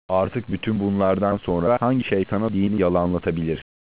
Artık bütün bunlardan sonra hangi şeytana dini yalanlatabilir?